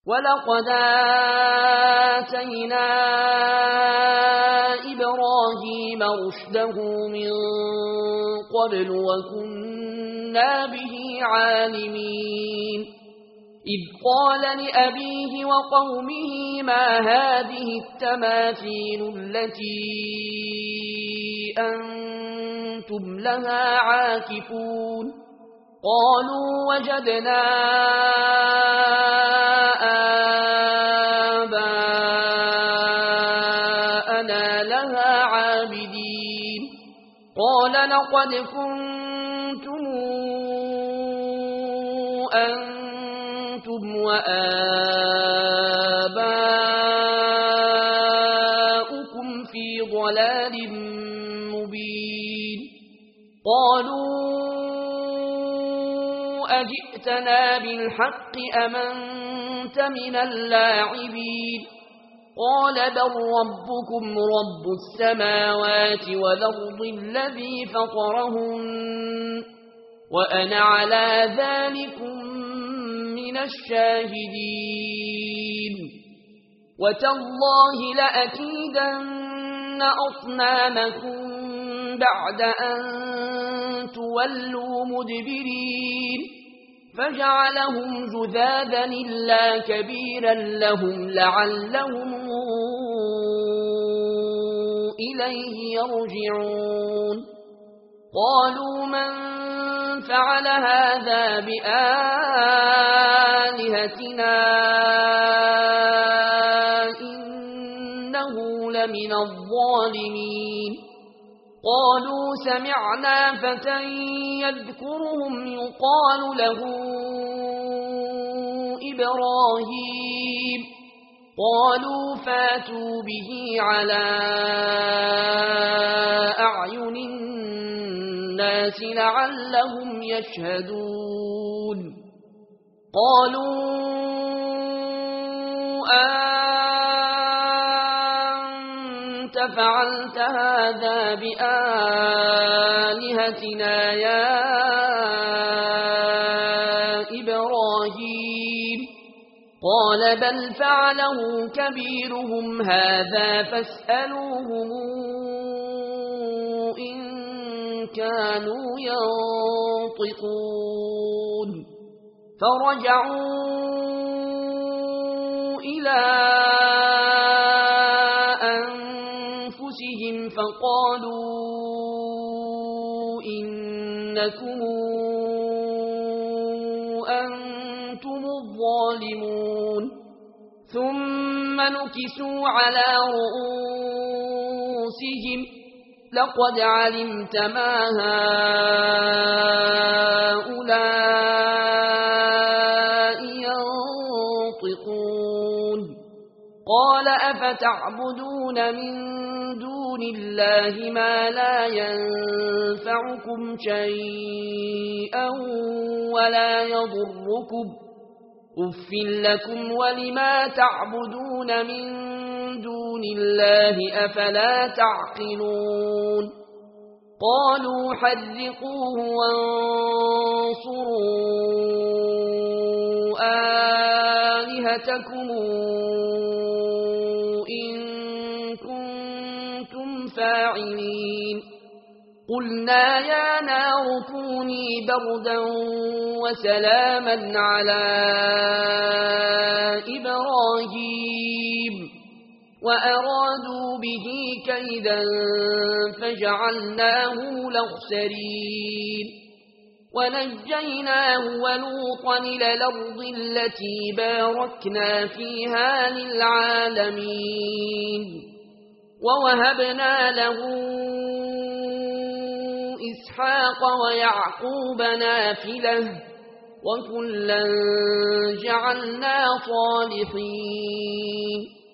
ولقد آتينا إبراهيم رشده من قبل وكنا به عالمين إذ قال لأبيه وقومه ما هذه التماثيل التي أنتم لها عاكفون قالوا وجدنا آباءنا لها عابدين قال لقد كنتم أنتم وآباؤكم في ضلال مبين قالوا أجئتنا بالحق أم أنت من اللاعبين قال بل ربكم رب السماوات والأرض الذي فطرهن وأنا على ذلكم من الشاهدين وتالله لأكيدن أصنامكم بعد أن تولوا مدبرين فجعلهم جذاذا إلا كبيرا لهم لعلهم إليه يرجعون قالوا من فعل هذا بآلهتنا إنه لمن الظالمين قالوا سمعنا فتى يذكرهم يقال له إبراهيم قالوا فاتوا به على أعين الناس لعلهم يشهدون قالوا أنت فعلت هذا بآلهتنا يا إبراهيم قال بل فعله كبيرهم هذا فاسألوهم إن كانوا ينطقون فرجعوا إلى أنفسهم فقالوا إنكم أنتم الظالمون ثم نكسوا على رؤوسهم لقد علمت ما هؤلاء ينطقون قال أفتعبدون من دون الله ما لا ينفعكم شيئا ولا يضركم أف لكم ولما تعبدون من دون الله أفلا تعقلون قالوا حرقوه وانصروا آلهتكم إن كنتم فاعلين قلنا يا نار كوني بردا وسلاما على إبراهيم وأرادوا به كيدا فجعلناه الأخسرين ونجيناه ولوطا إلى الأرض التي باركنا فيها للعالمين ووهبنا له إسحاق ويعقوب نافلة وكلا جعلنا صالحين